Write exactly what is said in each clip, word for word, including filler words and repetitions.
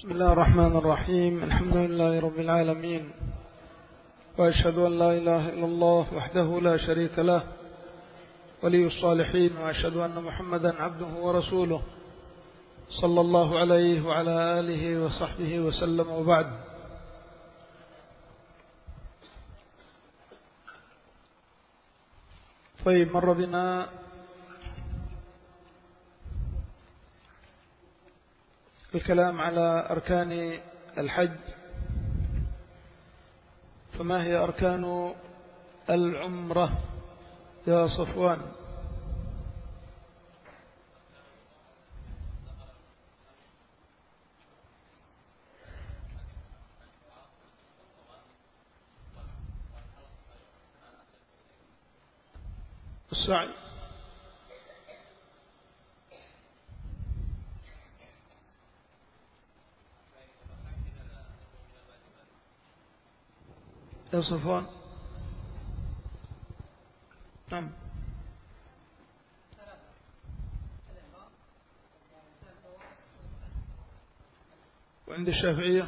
بسم الله الرحمن الرحيم. الحمد لله رب العالمين، وأشهد أن لا إله إلا الله وحده لا شريك له ولي الصالحين، وأشهد أن محمدا عبده ورسوله صلى الله عليه وعلى آله وصحبه وسلم. وبعد، طيب، مر بنا الكلام على أركان الحج. فما هي أركان العمرة يا صفوان؟ السعي، يا صفوان. نعم. وعند الشافعية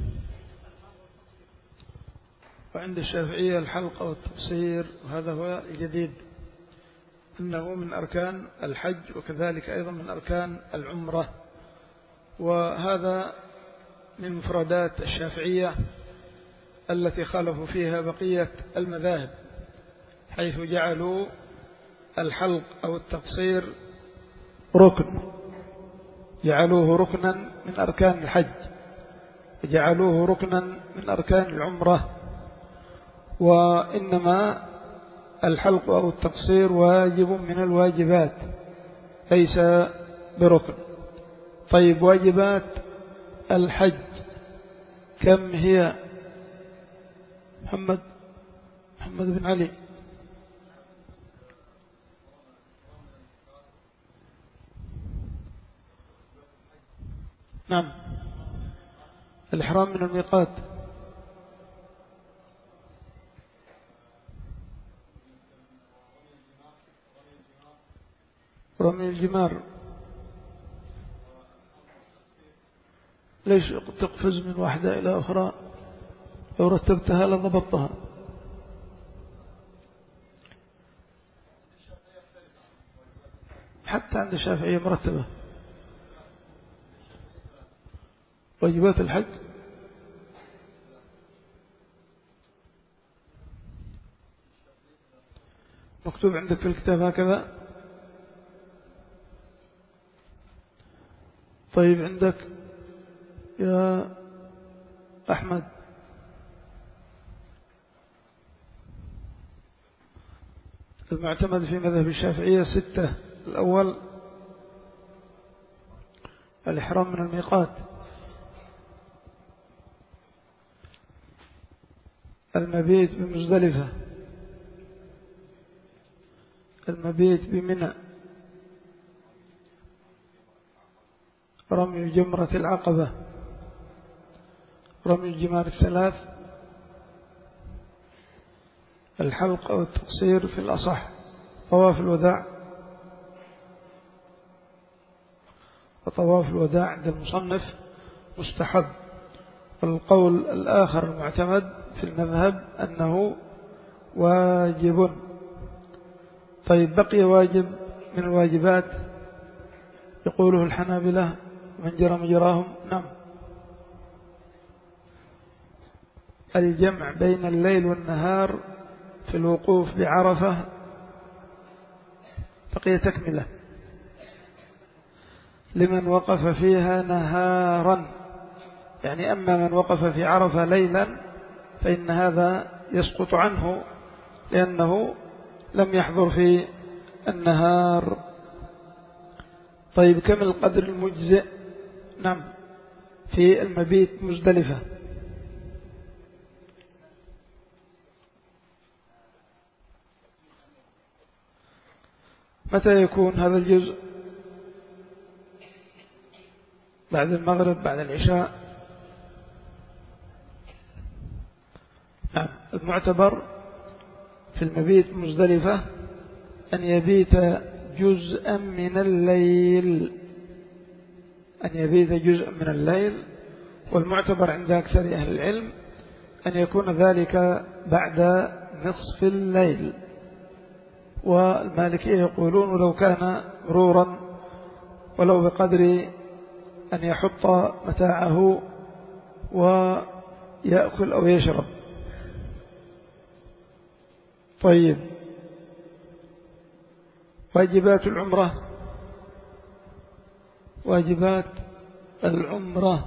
وعند الشافعية الحلق والتقصير، وهذا هو الجديد، أنه من أركان الحج، وكذلك أيضا من أركان العمرة. وهذا من مفردات الشافعية التي خالفوا فيها بقية المذاهب، حيث جعلوا الحلق أو التقصير ركن، جعلوه ركنا من أركان الحج، وجعلوه ركنا من أركان العمرة. وإنما الحلق أو التقصير واجب من الواجبات، ليس بركن. طيب، واجبات الحج كم هي؟ محمد محمد بن علي. نعم. الإحرام من الميقات، رمي الجمار. ليش تقفز من واحدة إلى أخرى؟ لو رتبتها لضبطتها. حتى عند الشافعية مرتبة واجبات الحج. مكتوب عندك في الكتاب هكذا؟ طيب، عندك يا أحمد؟ المعتمد في مذهب الشافعية ستة. الأول الإحرام من الميقات، المبيت بمزدلفة، المبيت بمنى، رمي جمرة العقبة، رمي الجمار الثلاث، الحلق أو التقصير في الأصح، طواف الوداع. وطواف الوداع عند المصنف مستحب. والقول الآخر المعتمد في المذهب أنه واجب. طيب، بقي واجب من الواجبات يقوله الحنابلة من جرى مجراهم. نعم. الجمع بين الليل والنهار في الوقوف بعرفة، بقي تكملة لمن وقف فيها نهارا. يعني أما من وقف في عرفة ليلا فإن هذا يسقط عنه، لأنه لم يحضر في النهار. طيب، كم القدر المجزئ؟ نعم، في المبيت مزدلفة. متى يكون هذا الجزء؟ بعد المغرب، بعد العشاء. نعم. المعتبر في المبيت مزدلفة أن يبيت جزءا من الليل، أن يبيت جزء من الليل والمعتبر عند أكثر أهل العلم أن يكون ذلك بعد نصف الليل. والمالكية يقولون لو كان مرورا ولو بقدر أن يحط متاعه ويأكل أو يشرب. طيب، واجبات العمرة. واجبات العمرة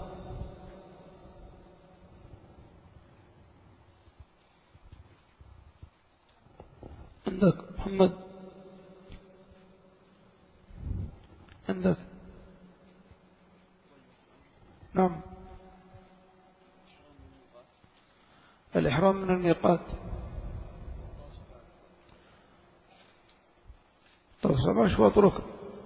عندك محمد؟ عندك؟ نعم. الإحرام من الميقات. طب سبع أشواط ركن.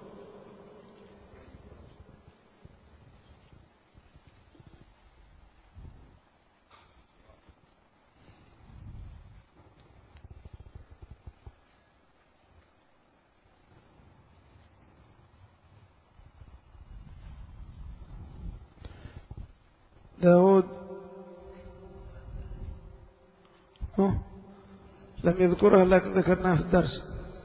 داود لم يذكرها لكن ذكرناها في الدرس.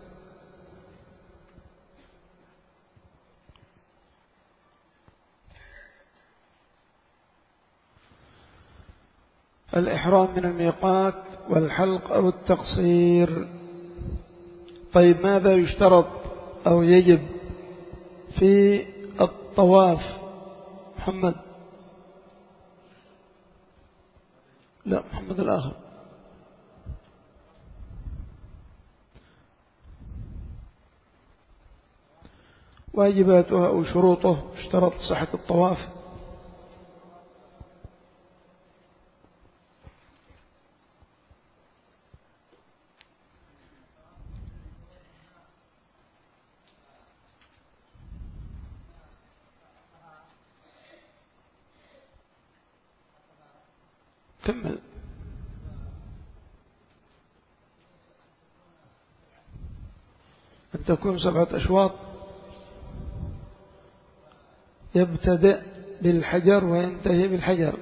الإحرام من الميقات والحلق أو التقصير. طيب، ماذا يشترط أو يجب في الطواف؟ محمد؟ لا، محمد الآخر. واجباتها أو شروطه، اشترط صحة الطواف. كمل. أن تكون سبعة أشواط، يبتدئ بالحجر وينتهي بالحجر.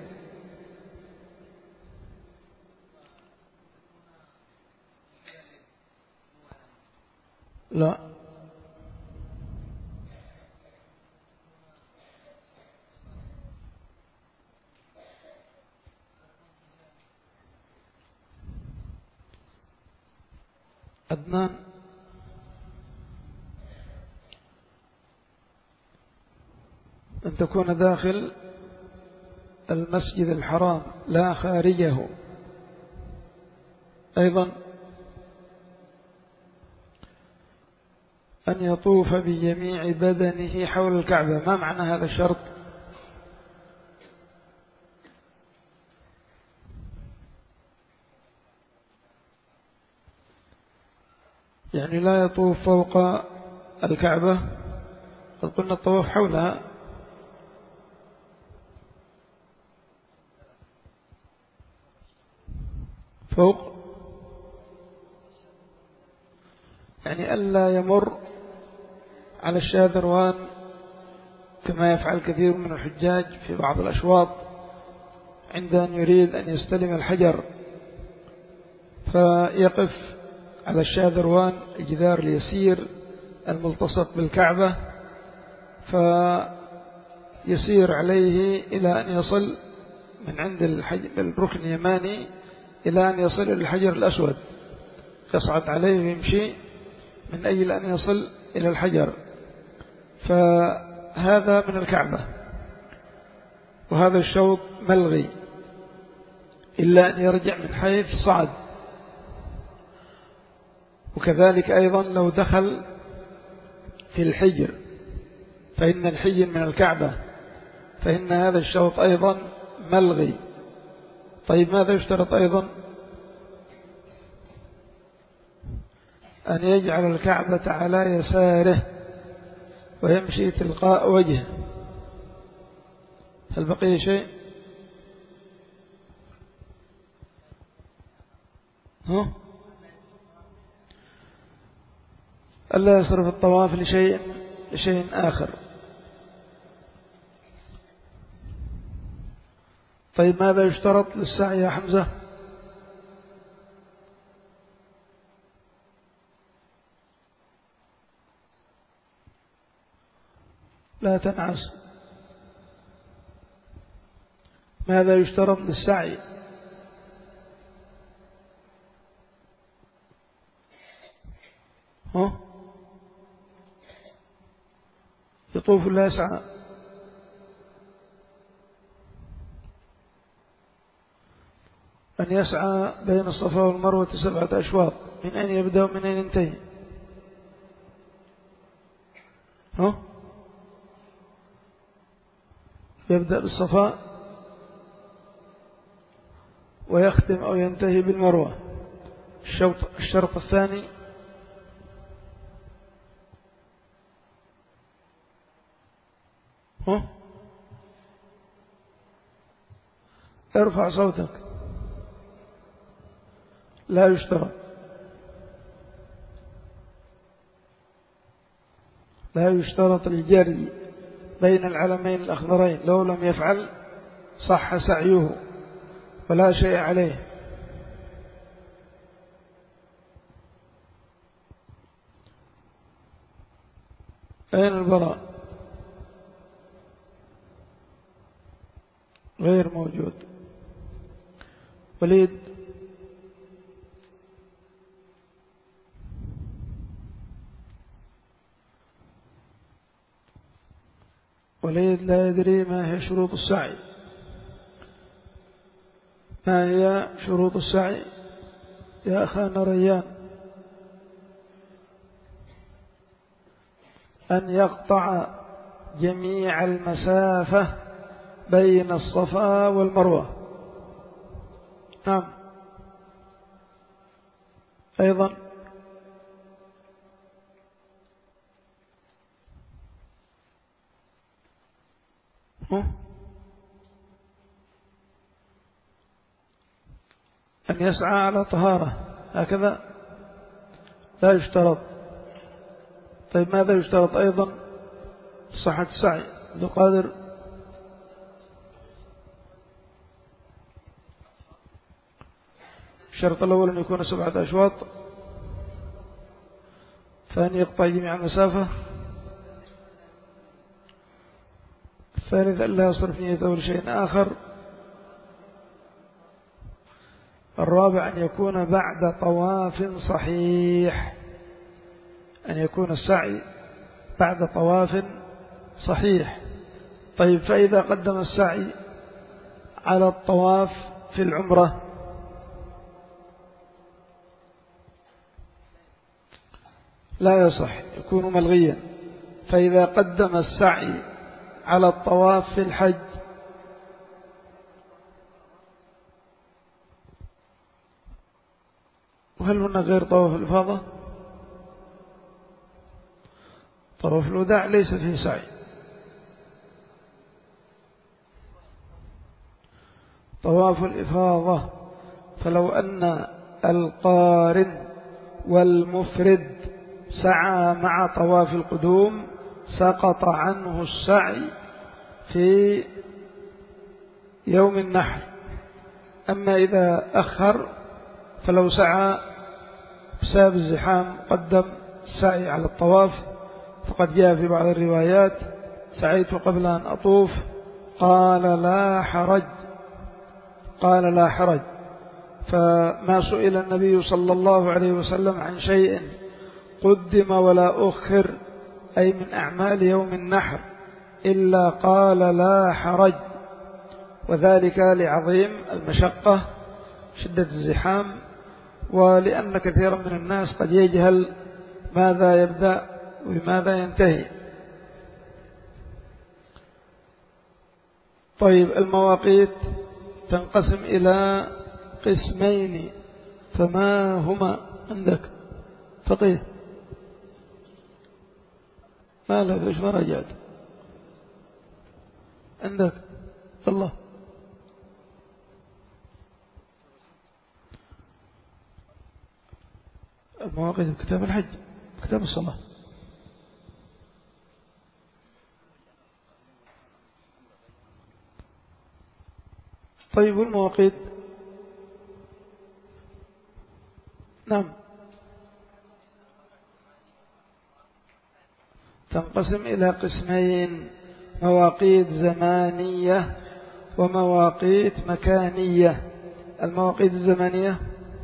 لا، عدنان. أن تكون داخل المسجد الحرام لا خارجه. أيضا أن يطوف بجميع بدنه حول الكعبة. ما معنى هذا الشرط؟ يعني لا يطوف فوق الكعبة. قد قلنا الطواف حولها. فوق يعني ألا يمر على الشاذروان كما يفعل كثير من الحجاج في بعض الأشواط، عند أن يريد أن يستلم الحجر فيقف على الشاذروان، الجدار اليسير الملتصق بالكعبة، فيسير عليه إلى أن يصل من عند الركن اليماني إلى أن يصل إلى الحجر الأسود، يصعد عليه ويمشي من أجل أن يصل إلى الحجر. فهذا من الكعبة، وهذا الشوط ملغي إلا أن يرجع من حيث صعد. وكذلك أيضا لو دخل في الحجر فإن الحجر من الكعبة، فإن هذا الشوط أيضا ملغي. طيب، ماذا يشترط أيضا؟ أن يجعل الكعبة على يساره ويمشي تلقاء وجهه. هل بقي شيء؟ ها؟ ألا يصرف الطواف لشيء لشيء آخر. طيب ماذا يشترط للسعي يا حمزة؟ لا تنعس. ماذا يشترط للسعي؟ ها؟ يطوف ولا يسعى؟ أن يسعى بين الصفا والمروة سبعة أشواط. من أين يبدأ ومن أين ينتهي؟ ها؟ يبدأ بالصفا ويختم أو ينتهي بالمروة. الشرط, الشرط الثاني ها؟ ارفع صوتك. لا يشترط لا يشترط الجري بين العلمين الأخضرين. لو لم يفعل صح سعيه ولا شيء عليه. أين البراء؟ غير موجود. وليد؟ وليد لا يدري ما هي شروط السعي. ما هي شروط السعي يا أخانا ريان؟ أن يقطع جميع المسافة بين الصفا والمروة. نعم. أيضا أن يسعى على طهارة. هكذا لا يشترط. طيب ماذا يشترط أيضا صحة السعي؟ عبد القادر؟ الشرط الأول أن يكون سبعة أشواط. ثاني يقطع جميع المسافة. الثالث أن لا يصرف نيته لشيء آخر. الرابع أن يكون بعد طواف صحيح. أن يكون السعي بعد طواف صحيح. طيب فإذا قدم السعي على الطواف في العمرة لا يصح، يكون ملغيا. فإذا قدم السعي على الطواف في الحج وهل هنا غير طواف الإفاضة؟ طواف الوداع ليس فيه سعي. طواف الإفاضة فلو أن القارن والمفرد سعى مع طواف القدوم سقط عنه السعي في يوم النحر. أما إذا أخر فلو سعى بسبب الزحام قدم السعي على الطواف فقد جاء في بعض الروايات سعيت قبل أن أطوف قال لا حرج قال لا حرج. فما سئل النبي صلى الله عليه وسلم عن شيء قدم ولا أخر أي من أعمال يوم النحر إلا قال لا حرج، وذلك لعظيم المشقة شدة الزحام، ولأن كثيرا من الناس قد يجهل ماذا يبدأ وماذا ينتهي. طيب المواقيت تنقسم إلى قسمين، فما هما عندك فقيه؟ ما لك إيش ما رجعت عندك الله؟ المواقيت كتاب الحج كتاب الصلاة. طيب المواقيت نعم تنقسم إلى قسمين: مواقيت زمانية ومواقيت مكانية. المواقيت الزمانية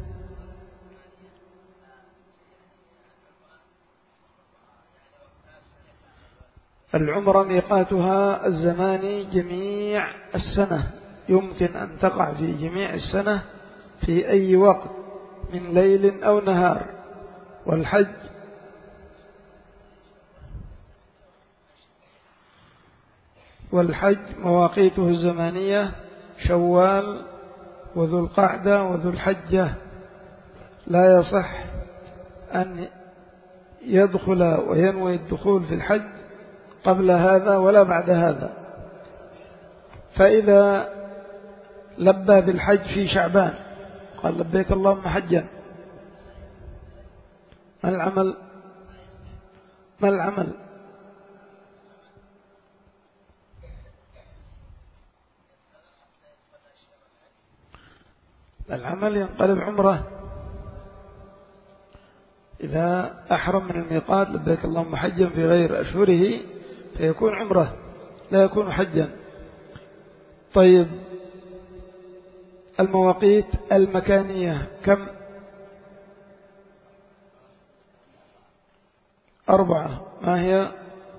العمرة ميقاتها الزماني جميع السنة، يمكن أن تقع في جميع السنة في أي وقت من ليل أو نهار. والحج والحج مواقيته الزمانية شوال وذو القعدة وذو الحجة، لا يصح أن يدخل وينوي الدخول في الحج قبل هذا ولا بعد هذا. فإذا لبى بالحج في شعبان قال لبيك اللهم حجا، ما العمل؟ ما العمل؟ العمل ينقلب عمره. إذا أحرم من الميقات لبيك اللهم حجا في غير أشهره فيكون عمره لا يكون حجا. طيب المواقيت المكانية كم؟ أربعة. ما هي؟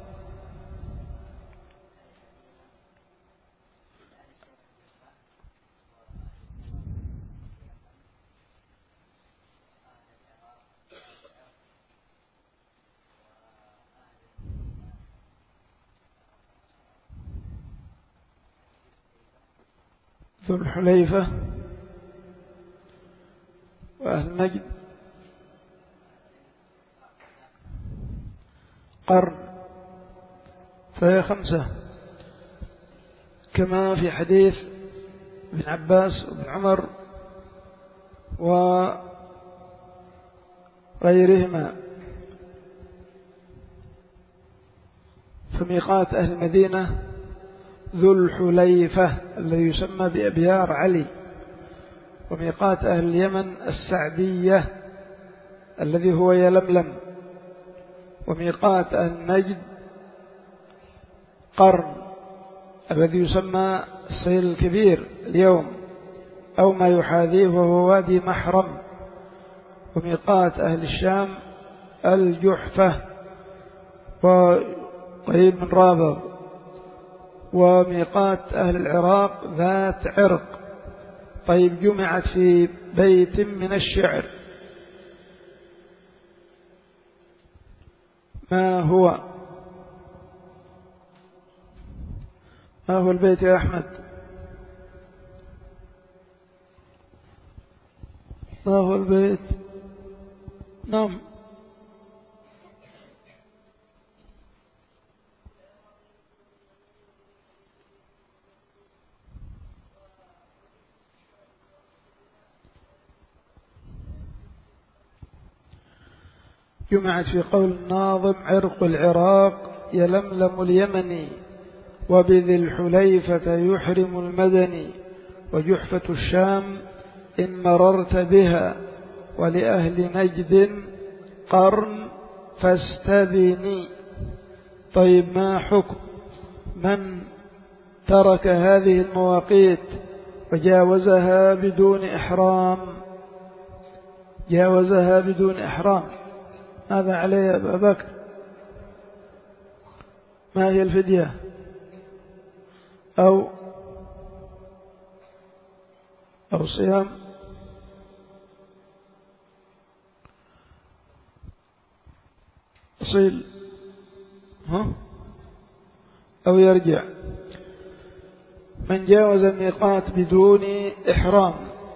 ذو الحليفة وأهل نجد، قرن، فهي خمسة كما في حديث ابن عباس وابن عمر وغيرهما. فميقات أهل المدينة ذو الحليفة الذي يسمى بأبيار علي، وميقات أهل اليمن السعدية الذي هو يلملم، وميقات أهل نجد قرن الذي يسمى السيل الكبير اليوم أو ما يحاذيه وهو وادي محرم، وميقات أهل الشام الجحفة وقريب من رابغ، وميقات أهل العراق ذات عرق. طيب جمعت في بيت من الشعر، ما هو؟ ما هو البيت يا أحمد؟ ما هو البيت؟ نعم جمعت في قول الناظم: عرق العراق يلملم اليمني، وبذي الحليفة يحرم المدني، وجحفة الشام إن مررت بها، ولأهل نجد قرن فاستذني. طيب ما حكم من ترك هذه المواقيت وجاوزها بدون إحرام؟ جاوزها بدون إحرام ماذا عليه يا أبا بكر؟ ما هي الفدية؟ أو أو صيام؟ أصيل ها أو يرجع. من جاوز الميقات بدون إحرام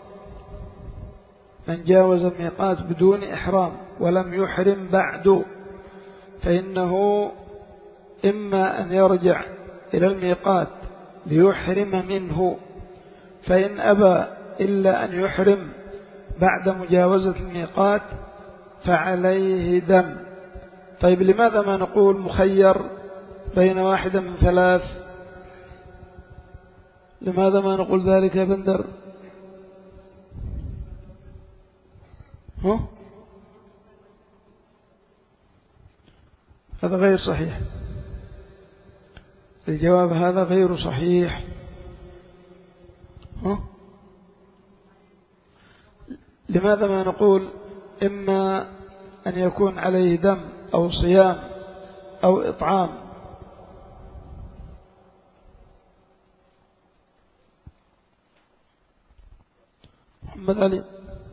من جاوز الميقات بدون إحرام ولم يحرم بعد، فإنه إما أن يرجع إلى الميقات ليحرم منه، فإن أبى إلا أن يحرم بعد مجاوزة الميقات فعليه دم. طيب لماذا ما نقول مخير بين واحدة من ثلاث؟ لماذا ما نقول ذلك يا بندر؟ ها؟ هذا غير صحيح، الجواب هذا غير صحيح. ها؟ لماذا ما نقول إما أن يكون عليه دم أو صيام أو إطعام؟ محمد علي،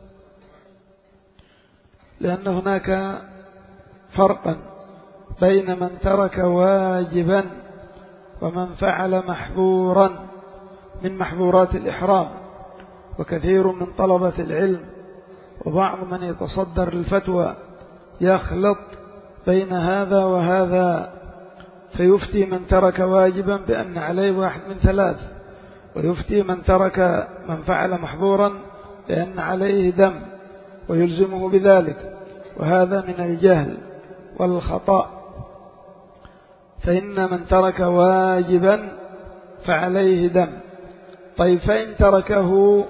لأن هناك فرقا بين من ترك واجبا ومن فعل محظورا من محظورات الإحرام. وكثير من طلبة العلم وبعض من يتصدر الفتوى يخلط بين هذا وهذا، فيفتي من ترك واجبا بأن عليه واحد من ثلاث، ويفتي من ترك من فعل محظورا بأن عليه دم ويلزمه بذلك، وهذا من الجهل والخطأ. فإن من ترك واجبا فعليه دم. طيب فإن تركه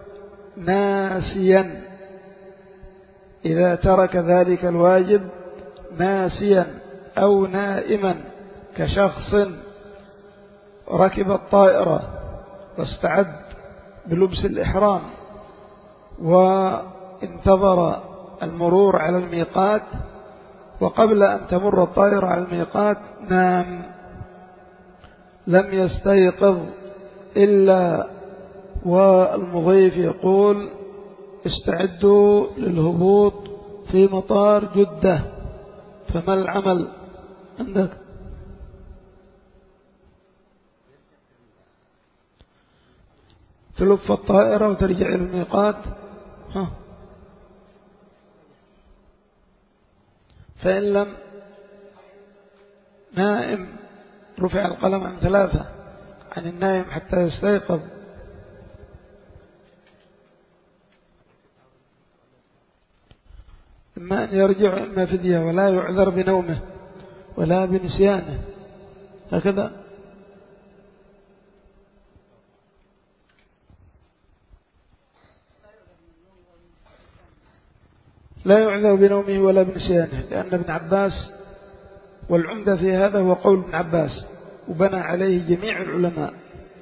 ناسيا، إذا ترك ذلك الواجب ناسيا أو نائما، كشخص ركب الطائرة واستعد بلبس الإحرام وانتظر المرور على الميقات، وقبل أن تمر الطائرة على الميقات نام، لم يستيقظ إلا والمضيف يقول استعدوا للهبوط في مطار جدة، فما العمل عندك؟ تلف الطائرة وترجع إلى الميقات؟ ها. فإن لم نائم رفع القلم عن ثلاثة، عن النائم حتى يستيقظ. إما أن يرجع إما فدية، ولا يعذر بنومه ولا بنسيانه، هكذا. لا يعذر بنومه ولا بنسيانه، لأن ابن عباس، والعمدة في هذا هو قول ابن عباس وبنى عليه جميع العلماء،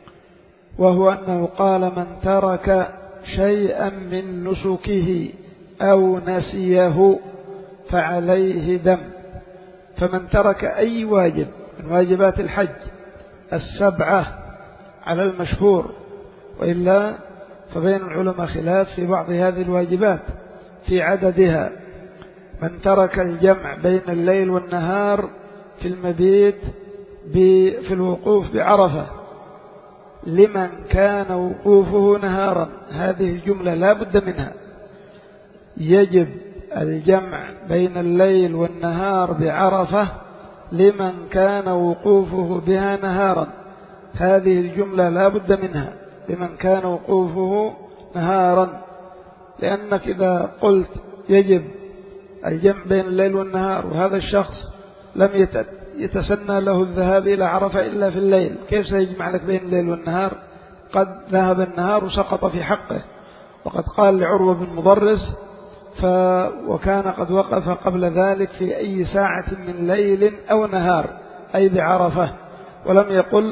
وهو أنه قال من ترك شيئا من نسكه أو نسيه فعليه دم. فمن ترك أي واجب من واجبات الحج السبعة على المشهور، وإلا فبين العلماء خلاف في بعض هذه الواجبات في عددها. من ترك الجمع بين الليل والنهار في المبيت في الوقوف بعرفة لمن كان وقوفه نهارا، هذه الجملة لا بد منها، يجب الجمع بين الليل والنهار بعرفة لمن كان وقوفه بها نهارا، هذه الجملة لا بد منها، لمن كان وقوفه نهارا. لأنك إذا قلت يجب الجمع بين الليل والنهار وهذا الشخص لم يتسنى له الذهاب إلى عرفة إلا في الليل، كيف سيجمع لك بين الليل والنهار؟ قد ذهب النهار وسقط في حقه. وقد قال لعروة بن مضرس ف وكان قد وقف قبل ذلك في أي ساعة من ليل أو نهار، أي بعرفة، ولم يقل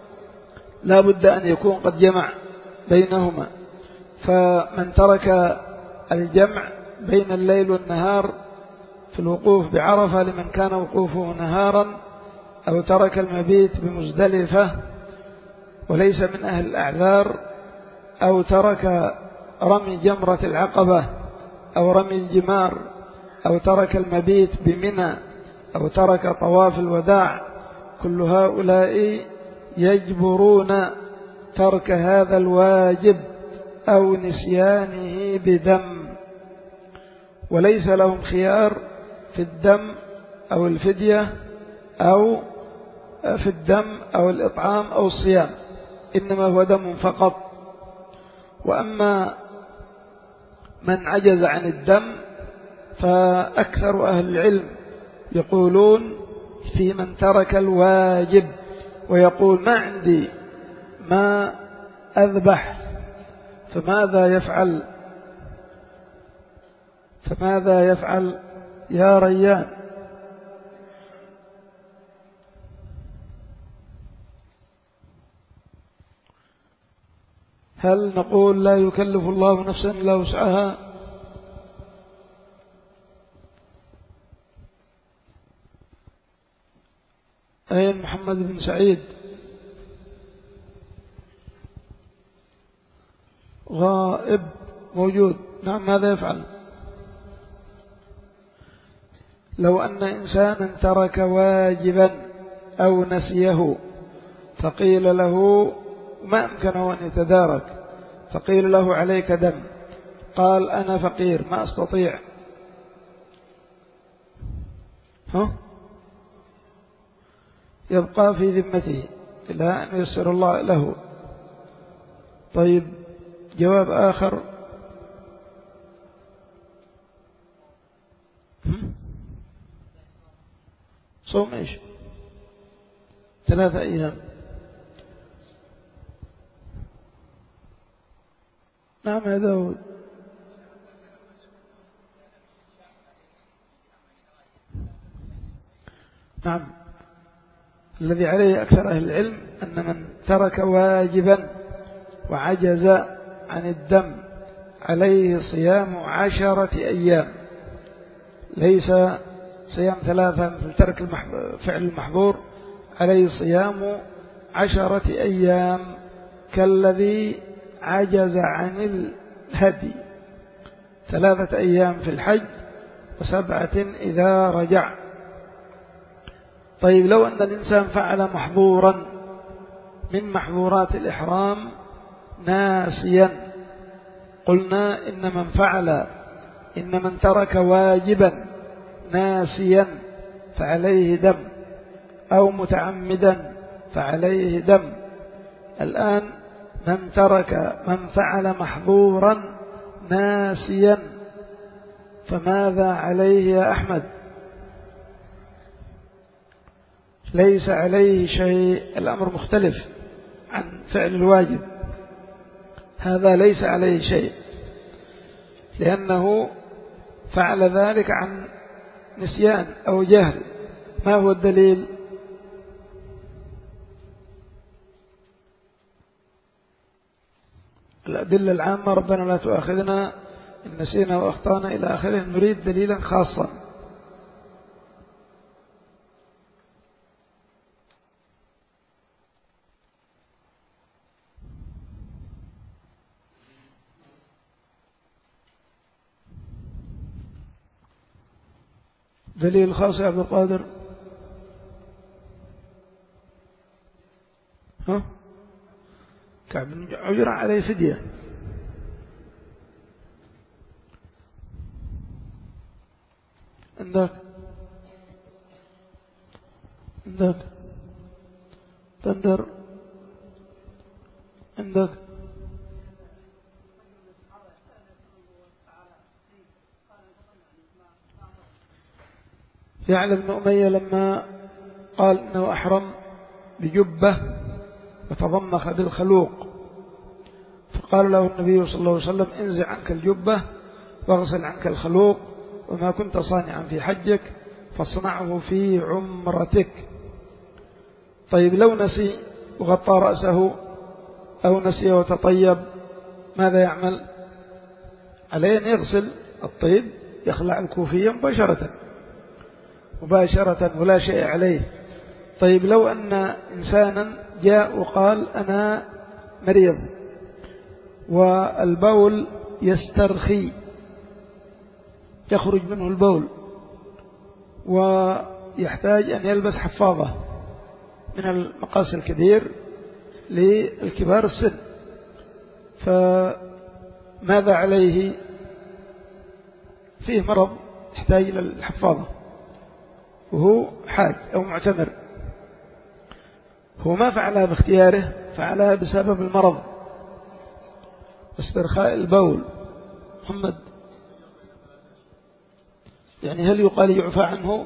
لا بد أن يكون قد جمع بينهما. فمن ترك الجمع بين الليل والنهار في الوقوف بعرفة لمن كان وقوفه نهارا، أو ترك المبيت بمزدلفة وليس من أهل الأعذار، أو ترك رمي جمرة العقبة أو رمي الجمار، أو ترك المبيت بمنى، أو ترك طواف الوداع، كل هؤلاء يجبرون ترك هذا الواجب أو نسيانه بدم، وليس لهم خيار في الدم أو الفدية أو في الدم أو الإطعام أو الصيام، إنما هو دم فقط. وأما من عجز عن الدم فأكثر أهل العلم يقولون في من ترك الواجب، ويقول ما عندي ما أذبح فماذا يفعل فماذا يفعل يا ريان؟ هل نقول لا يكلف الله نفسا إلا وسعها؟ أين محمد بن سعيد؟ غائب. موجود. نعم. ماذا يفعل؟ لو أن إنسانا ترك واجبا أو نسيه فقيل له ما أمكنه أن يتدارك، فقيل له عليك دم، قال أنا فقير ما أستطيع، ها يبقى في ذمته إلى أن يسر الله له. طيب جواب آخر. صوم إيش؟ ثلاثة أيام. نعم يا داود. نعم. الذي عليه أكثر أهل العلم أن من ترك واجبا وعجز عن الدم عليه صيام عشرة أيام، ليس صيام ثلاثة في ترك فعل المحظور، عليه صيام عشرة أيام كالذي عجز عن الهدي، ثلاثة أيام في الحج وسبعة إذا رجع. طيب لو أن الإنسان فعل محظورا من محظورات الإحرام ناسيا، قلنا إن من فعل إن من ترك واجبا ناسيا فعليه دم، أو متعمدا فعليه دم. الآن من ترك من فعل محظورا ناسيا فماذا عليه يا أحمد؟ ليس عليه شيء. الأمر مختلف عن فعل الواجب، هذا ليس عليه شيء لأنه فعل ذلك عن نسيان أو جهل. ما هو الدليل؟ الأدلة العامة ربنا لا تؤاخذنا إن نسينا وأخطأنا إلى آخره. نريد دليلا خاصا. دليل خاص يا عبد القادر. ها كعب بن عجرة عليه فدية. عندك عندك تندر عندك يعلى بن أمية لما قال إنه أحرم بجبة وتضمخ بالخلوق، فقال له النبي صلى الله عليه وسلم انزع عنك الجبة واغسل عنك الخلوق، وما كنت صانعا في حجك فاصنعه في عمرتك. طيب لو نسي وغطى رأسه أو نسي وتطيب ماذا يعمل؟ عليه أن يغسل الطيب، يخلع الكوفية مباشرة مباشرة ولا شيء عليه. طيب لو أن إنسانا جاء وقال أنا مريض والبول يسترخي، يخرج منه البول ويحتاج أن يلبس حفاظة من المقاس الكبير للكبار السن، فماذا عليه؟ فيه مرض يحتاج إلى الحفاظة وهو حاج أو معتمر، هو ما فعلها باختياره، فعلها بسبب المرض استرخاء البول. محمد يعني هل يقال يعفى عنه؟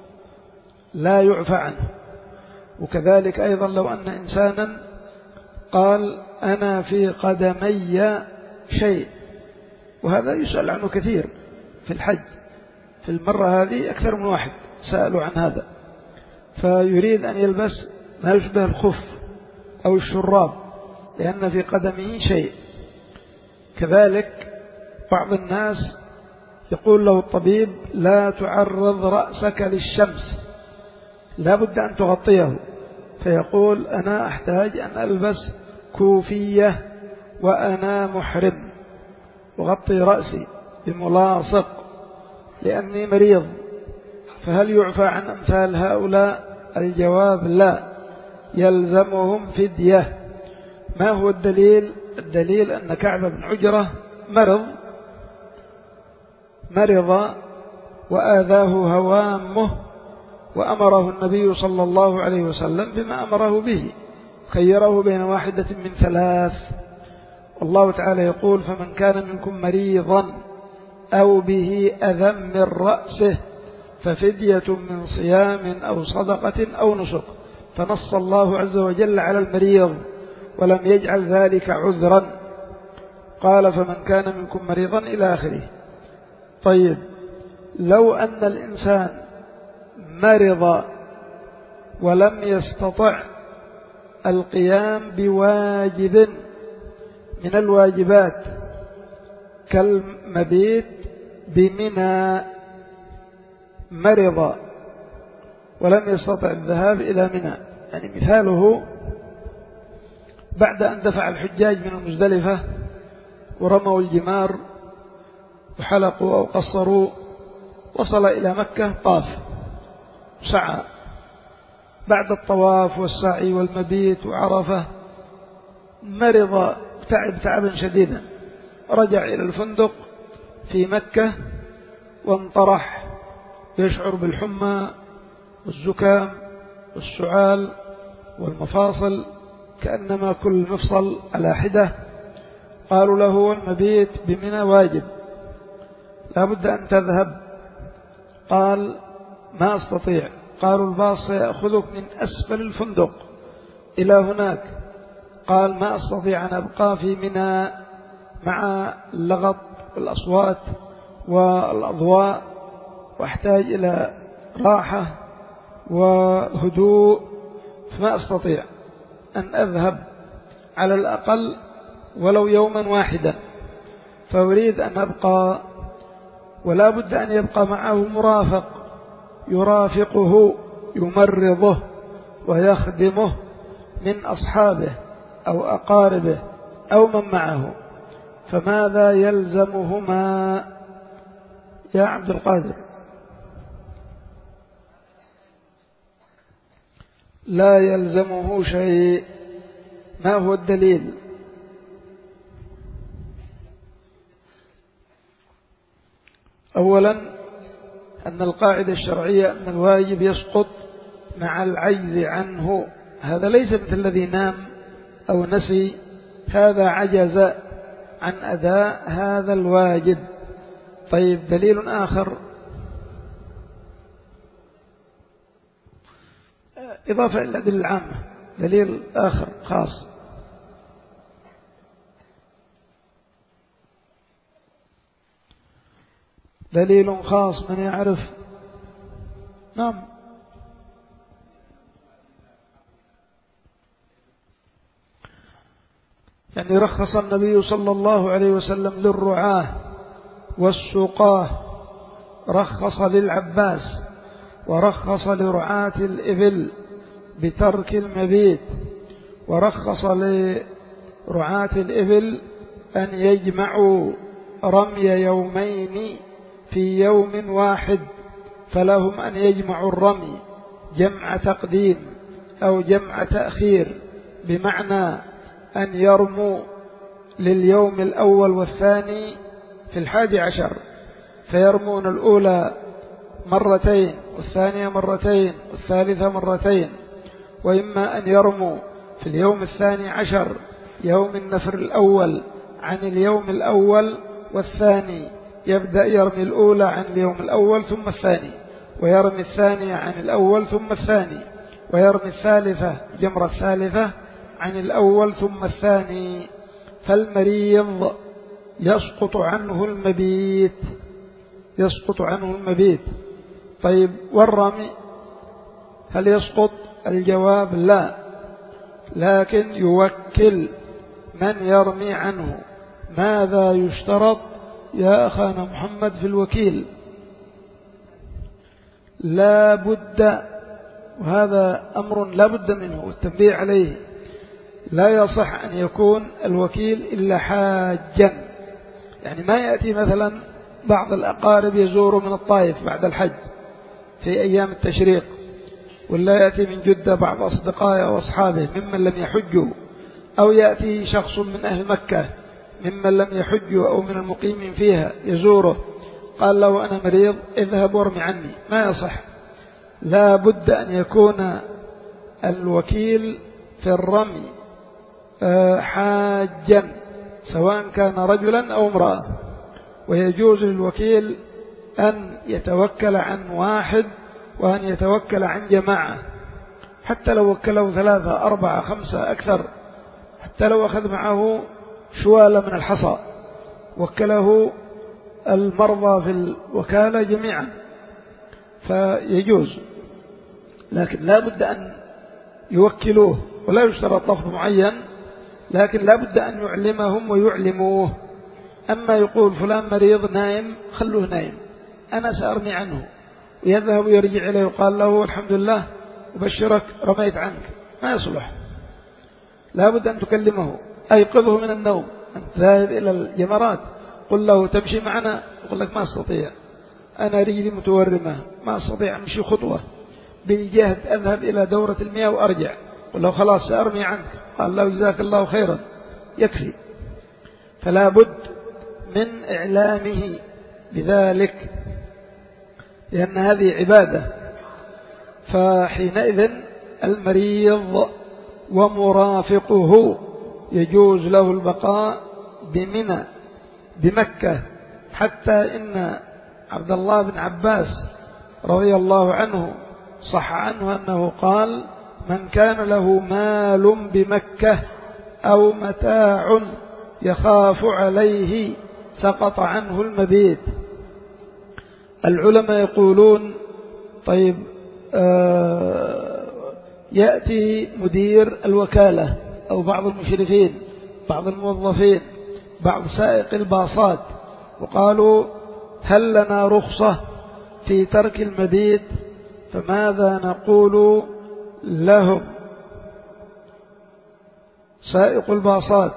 لا يعفى عنه. وكذلك أيضا لو أن إنسانا قال أنا في قدمي شيء، وهذا يسأل عنه كثير في الحج، في المرة هذه أكثر من واحد سألوا عن هذا، فيريد أن يلبس ما يشبه الخف أو الشراب لأن في قدمه شيء. كذلك بعض الناس يقول له الطبيب لا تعرض رأسك للشمس، لا بد أن تغطيه، فيقول أنا أحتاج أن ألبس كوفية وأنا محرم وغطي رأسي بملاصق لأني مريض، فهل يعفى عن أمثال هؤلاء؟ الجواب لا، يلزمهم فدية. ما هو الدليل؟ الدليل أن كعب بن عجرة مرض مرض وآذاه هوامه، وأمره النبي صلى الله عليه وسلم بما أمره به، خيره بين واحدة من ثلاث. والله تعالى يقول فمن كان منكم مريضا أو به أذى من رأسه ففدية من صيام أو صدقة أو نسك، فنص الله عز وجل على المريض ولم يجعل ذلك عذرا، قال فمن كان منكم مريضا إلى آخره. طيب لو أن الإنسان مرض ولم يستطع القيام بواجب من الواجبات كالمبيت بمنى، مرض ولم يستطع الذهاب إلى منى، يعني مثاله بعد أن دفع الحجاج من المزدلفة ورموا الجمار وحلقوا أو قصروا، وصل إلى مكة طاف سعى، بعد الطواف والسعي والمبيت وعرفة مرض تعب تعبا شديدا، رجع إلى الفندق في مكة وانطرح يشعر بالحمى والزكام والسعال والمفاصل كأنما كل مفصل على حدة. قالوا له المبيت بمنى واجب، لا بد أن تذهب. قال ما أستطيع. قالوا الباص سيأخذك من أسفل الفندق إلى هناك. قال ما أستطيع أن أبقى في منى مع اللغط والأصوات والأضواء، وأحتاج إلى راحة وهدوء، فما أستطيع أن أذهب على الأقل ولو يوما واحدا، فأريد أن أبقى، ولا بد أن يبقى معه مرافق يرافقه يمرضه ويخدمه من أصحابه أو أقاربه أو من معه، فماذا يلزمهما يا عبد القادر؟ لا يلزمه شيء. ما هو الدليل؟ أولا أن القاعدة الشرعية أن الواجب يسقط مع العجز عنه، هذا ليس مثل الذي نام أو نسي، هذا عجز عن أداء هذا الواجب. طيب دليل آخر، إضافة إلى الأدلة العامة، دليل آخر خاص. دليل خاص من يعرف؟ نعم. يعني رخص النبي صلى الله عليه وسلم للرعاة والسقاه، رخص للعباس ورخص لرعاة الإبل بترك المبيت، ورخص لرعاة الإبل أن يجمعوا رمي يومين في يوم واحد، فلهم أن يجمعوا الرمي جمع تقديم أو جمع تأخير، بمعنى أن يرموا لليوم الأول والثاني في الحادي عشر، فيرمون الأولى مرتين والثانية مرتين والثالثة مرتين، وإما أن يرموا في اليوم الثاني عشر يوم النفر الأول عن اليوم الأول والثاني، يبدأ يرمي الأولى عن اليوم الأول ثم الثاني، ويرمي الثانية عن الأول ثم الثاني، ويرمي الثالثة جمرة الثالثة عن الأول ثم الثاني، فالمريض يسقط عنه المبيت يسقط عنه المبيت. طيب والرمي هل يسقط؟ الجواب لا، لكن يوكل من يرمي عنه. ماذا يشترط يا أخانا محمد في الوكيل؟ لا بد، وهذا أمر لا بد منه والتنبيه عليه، لا يصح أن يكون الوكيل إلا حاجا. يعني ما يأتي مثلا بعض الأقارب يزور من الطائف بعد الحج في أيام التشريق، ولا يأتي من جدة بعض أصدقائه وأصحابه ممن لم يحجوا، أو يأتي شخص من أهل مكة ممن لم يحجوا أو من المقيمين فيها يزوره، قال له أنا مريض اذهب وارمي عني. ما يصح، لا بد أن يكون الوكيل في الرمي حاجا سواء كان رجلا أو امرأة. ويجوز للوكيل أن يتوكل عن واحد وأن يتوكل عن جماعة، حتى لو وكله ثلاثة أربعة خمسة أكثر، حتى لو أخذ معه شوالة من الحصى وكله المرضى في الوكالة جميعا فيجوز، لكن لا بد أن يوكلوه، ولا يشترط لفظ معين، لكن لا بد أن يعلمهم ويعلموه. أما يقول فلان مريض نائم خلوه نائم أنا سأرمي عنه، ويذهب ويرجع إليه وقال له الحمد لله أبشرك رميت عنك، ما يصلح. لا بد أن تكلمه، أيقظه من النوم، أنت ذاهب إلى الجمرات قل له تمشي معنا، يقول لك ما أستطيع أنا رجلي متورمة ما أستطيع أمشي خطوة، بالجهد أذهب إلى دورة المياه وأرجع، قل له خلاص سأرمي عنك، قال له جزاك الله خيرا يكفي. فلا بد من إعلامه بذلك لأن هذه عبادة. فحينئذ المريض ومرافقه يجوز له البقاء بمنى بمكة، حتى إن عبد الله بن عباس رضي الله عنه صح عنه أنه قال من كان له مال بمكة أو متاع يخاف عليه سقط عنه المبيت. العلماء يقولون طيب آه يأتي مدير الوكالة أو بعض المشرفين بعض الموظفين بعض سائق الباصات وقالوا هل لنا رخصة في ترك المبيت؟ فماذا نقول لهم؟ سائق الباصات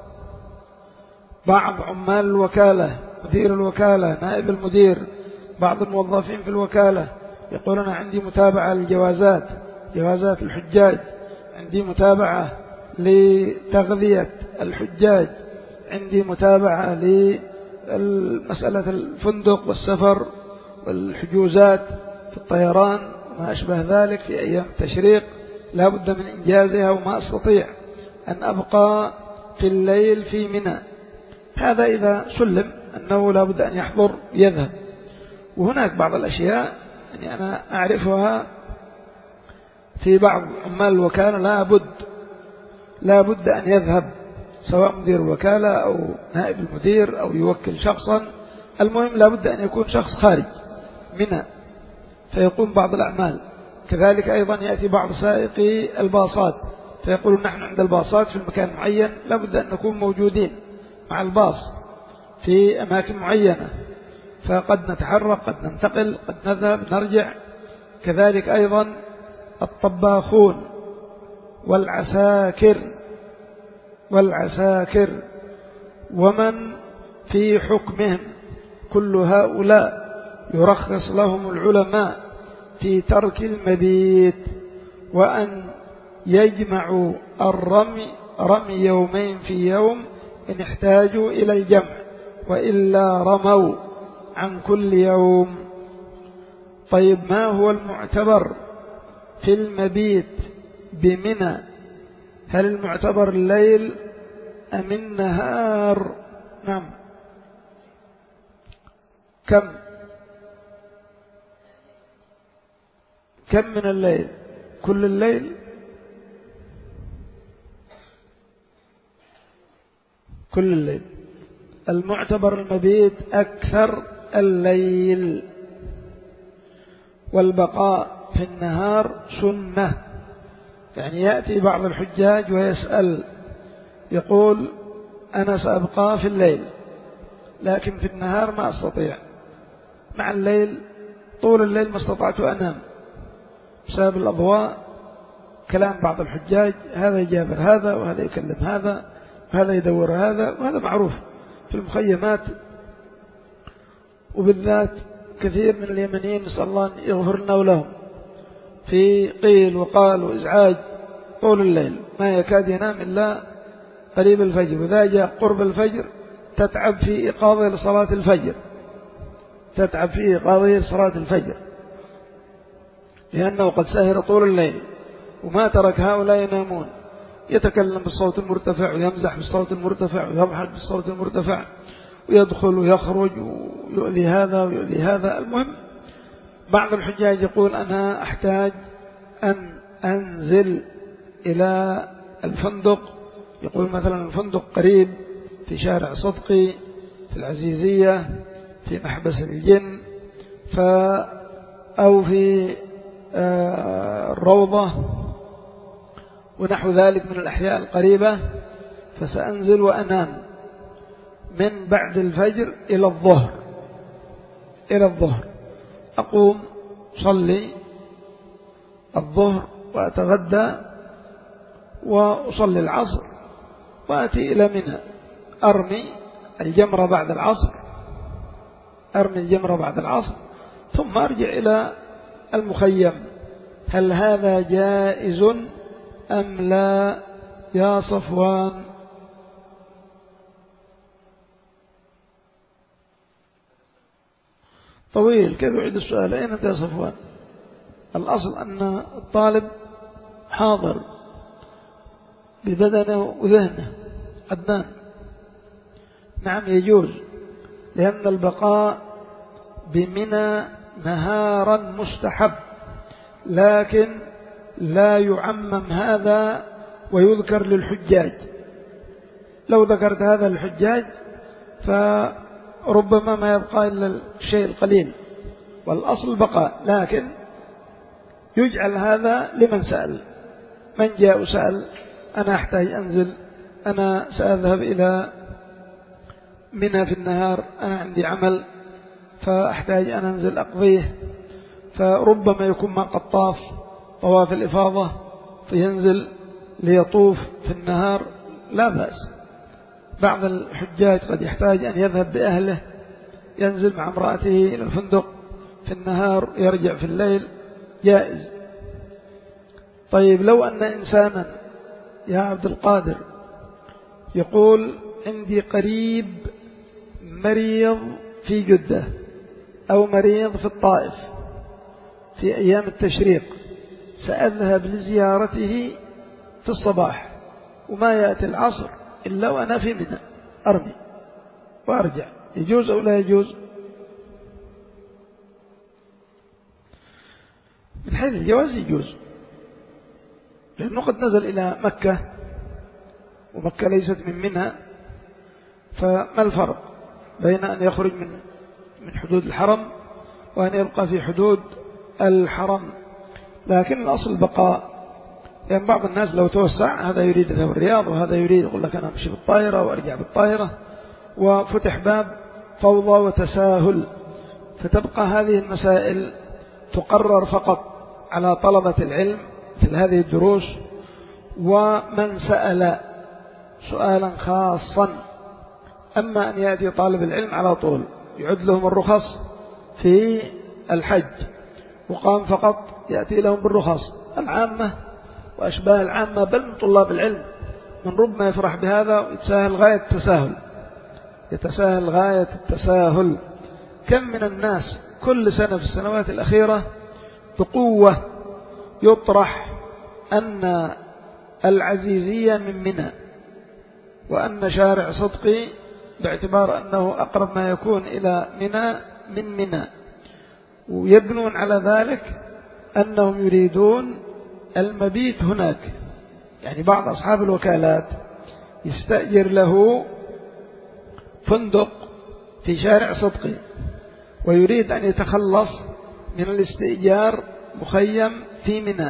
بعض عمال الوكالة مدير الوكالة نائب المدير بعض الموظفين في الوكالة يقول أنا عندي متابعة للجوازات جوازات الحجاج، عندي متابعة لتغذية الحجاج، عندي متابعة لمسألة الفندق والسفر والحجوزات في الطيران وما أشبه ذلك في أيام التشريق لا بد من إنجازها وما أستطيع أن أبقى في الليل في منى. هذا إذا سلم أنه لا بد أن يحضر يذهب. وهناك بعض الأشياء يعني أنا أعرفها في بعض عمال الوكالة لا بد لا بد أن يذهب سواء مدير الوكالة أو نائب المدير أو يوكل شخصا، المهم لا بد أن يكون شخص خارج منها فيقوم بعض الأعمال. كذلك أيضا يأتي بعض سائقي الباصات فيقولون نحن عند الباصات في المكان معين لا بد أن نكون موجودين مع الباص في أماكن معينة، فقد نتحرك قد ننتقل قد نذهب نرجع. كذلك أيضا الطباخون والعساكر والعساكر ومن في حكمهم كل هؤلاء يرخص لهم العلماء في ترك المبيت وأن يجمعوا الرمي رمي يومين في يوم إن احتاجوا إلى الجمع، وإلا رموا عن كل يوم. طيب ما هو المعتبر في المبيت بمنى؟ هل المعتبر الليل أم النهار؟ نعم. كم كم من الليل؟ كل الليل؟ كل الليل. المعتبر المبيت أكثر الليل، والبقاء في النهار سنة. يعني يأتي بعض الحجاج ويسأل يقول أنا سأبقى في الليل لكن في النهار ما أستطيع، مع الليل طول الليل ما استطعت أنام بسبب الأضواء. كلام بعض الحجاج، هذا يجابر هذا وهذا يكلم هذا وهذا يدور هذا، وهذا معروف في المخيمات، وبالذات كثير من اليمنيين نسأل الله أن يغفر لنا ولهم، في قيل وقال وإزعاج طول الليل، ما يكاد ينام إلا قريب الفجر، وإذا جاء قرب الفجر تتعب في إيقاظه لصلاة الفجر، تتعب في إيقاظه لصلاة الفجر، لأنه قد سهر طول الليل وما ترك هؤلاء ينامون، يتكلم بالصوت المرتفع ويمزح بالصوت المرتفع ويضحك بالصوت المرتفع ويدخل ويخرج ويؤذي هذا ويؤذي هذا. المهم بعض الحجاج يقول أنا أحتاج أن أنزل إلى الفندق، يقول مثلا الفندق قريب في شارع صدقي في العزيزية في محبس الجن ف أو في الروضة ونحو ذلك من الأحياء القريبة، فسأنزل وأنام من بعد الفجر إلى الظهر إلى الظهر أقوم صلي الظهر وأتغدى وأصلي العصر وأتي إلى منى، أرمي الجمرة بعد العصر أرمي الجمرة بعد العصر ثم أرجع إلى المخيم. هل هذا جائز أم لا يا صفوان؟ طويل كيف يعيد السؤال؟ أين أنت يا صفوان؟ الأصل أن الطالب حاضر ببدنه وذهنه عدنان. نعم يجوز، لأن البقاء بمنى نهارا مستحب، لكن لا يعمم هذا ويذكر للحجاج. لو ذكرت هذا للحجاج فربما ما يبقى إلا الشيء القليل، والأصل البقاء، لكن يجعل هذا لمن سأل. من جاء وسأل أنا أحتاج أنزل، أنا سأذهب إلى منى في النهار، أنا عندي عمل فأحتاج أن أنزل أقضيه، فربما يكون ما قد طاف طواف الإفاضة فينزل ليطوف في النهار، لا بأس. بعض الحجاج قد يحتاج أن يذهب بأهله، ينزل مع امرأته إلى الفندق في النهار يرجع في الليل، جائز. طيب لو أن إنسانا يا عبد القادر يقول عندي قريب مريض في جدة أو مريض في الطائف في أيام التشريق، سأذهب لزيارته في الصباح وما يأتي العصر إلا وأنا في منى، أرمي وأرجع، يجوز أو لا يجوز؟ من حيث الجواز يجوز، لأنه قد نزل إلى مكة ومكة ليست من منى، فما الفرق بين أن يخرج من من حدود الحرم وأن يبقى في حدود الحرم؟ لكن الأصل البقاء، لأن يعني بعض الناس لو توسع هذا يريد يذهب الرياض وهذا يريد يقول لك أنا أمشي بالطائرة وأرجع بالطائرة، وفتح باب فوضى وتساهل، فتبقى هذه المسائل تقرر فقط على طلبة العلم في هذه الدروس، ومن سأل سؤالا خاصا. أما أن يأتي طالب العلم على طول يعد لهم الرخص في الحج وقام فقط يأتي لهم بالرخص العامة وأشباه العامة، بل من طلاب العلم من ربما يفرح بهذا ويتساهل غاية التساهل يتساهل غاية التساهل. كم من الناس كل سنة في السنوات الأخيرة بقوة يطرح أن العزيزية من منى وأن شارع صدقي باعتبار أنه أقرب ما يكون إلى منى من منى، ويبنون على ذلك أنهم يريدون المبيت هناك. يعني بعض أصحاب الوكالات يستأجر له فندق في شارع صدقي ويريد أن يتخلص من الاستئجار مخيم في منى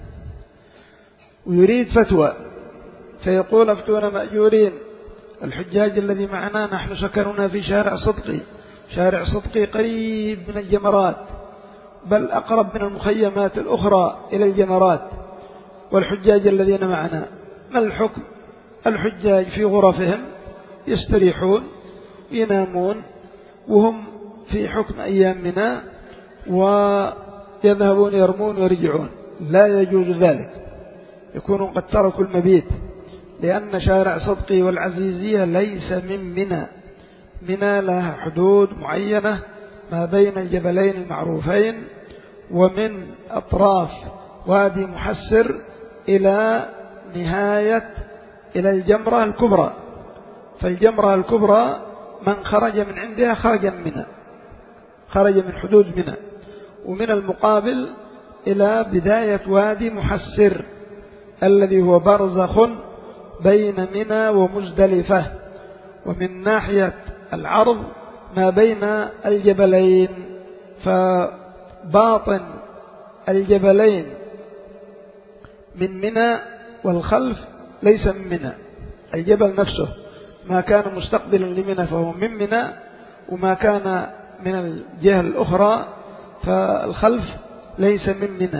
ويريد فتوى، فيقول افتونا مأجورين، الحجاج الذي معنا نحن سكننا في شارع صدقي، شارع صدقي قريب من الجمرات بل أقرب من المخيمات الأخرى إلى الجمرات، والحجاج الذين معنا ما الحكم؟ الحجاج في غرفهم يستريحون ينامون وهم في حكم أيام منى ويذهبون يرمون ويرجعون، لا يجوز ذلك، يكونوا قد تركوا المبيت، لأن شارع صدقي والعزيزية ليس من منى. منى لها حدود معينة ما بين الجبلين المعروفين ومن أطراف وادي محسر إلى نهاية إلى الجمرة الكبرى، فالجمرة الكبرى من خرج من عندها خرج من منى، خرج من حدود منى، ومن المقابل إلى بداية وادي محسر الذي هو برزخ بين منى ومزدلفة، ومن ناحية العرض ما بين الجبلين، فباطن الجبلين من منى والخلف ليس من منى، الجبل نفسه ما كان مستقبلا لمنى فهو من منى، وما كان من الجهة الأخرى فالخلف ليس من منى.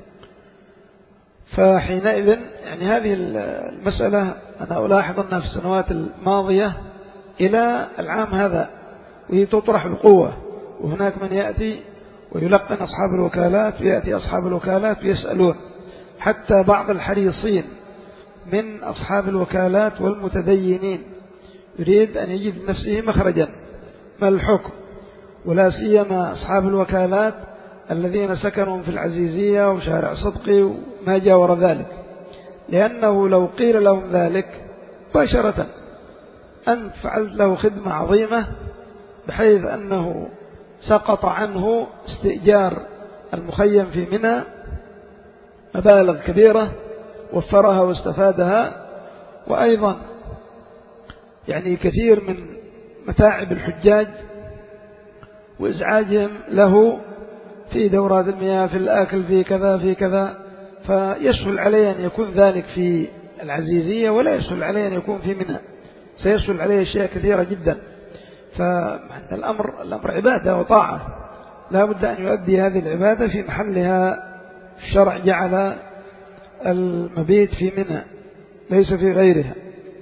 فحينئذ يعني هذه المسألة أنا ألاحظ أنها في السنوات الماضية إلى العام هذا وهي تطرح بقوة، وهناك من يأتي ويلقن أصحاب الوكالات ويأتي أصحاب الوكالات ويسألون، حتى بعض الحريصين من أصحاب الوكالات والمتدينين يريد أن يجد نفسه مخرجا ما الحكم، ولا سيما أصحاب الوكالات الذين سكنوا في العزيزية وشارع صدقي وما جاور ذلك، لأنه لو قيل لهم ذلك مباشرة أنت فعلت له خدمة عظيمة بحيث أنه سقط عنه استئجار المخيم في منى مبالغ كبيرة وفرها واستفادها، وأيضا يعني كثير من متاعب الحجاج وإزعاجهم له في دورات المياه في الآكل في كذا في كذا، فيسهل عليه أن يكون ذلك في العزيزية ولا يسهل عليه أن يكون في منى، سيسهل عليه أشياء كثيرة جدا. فالأمر الأمر عبادة وطاعة، لا بد أن يؤدي هذه العبادة في محلها، الشرع جعل المبيت في منى ليس في غيرها.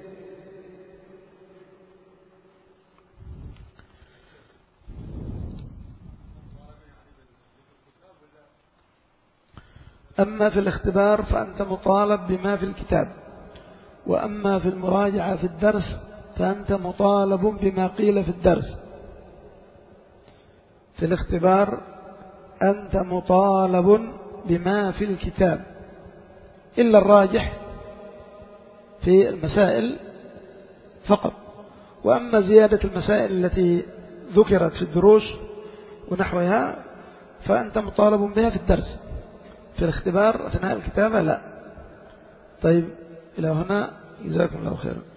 أما في الاختبار فأنت مطالب بما في الكتاب، وأما في المراجعة في الدرس فأنت مطالب بما قيل في الدرس. في الاختبار أنت مطالب بما في الكتاب إلا الراجح في المسائل فقط، وأما زيادة المسائل التي ذكرت في الدروس ونحوها فأنت مطالب بها في الدرس. في الاختبار أثناء الكتابة لا. طيب إلى هنا جزاكم الله خيرا.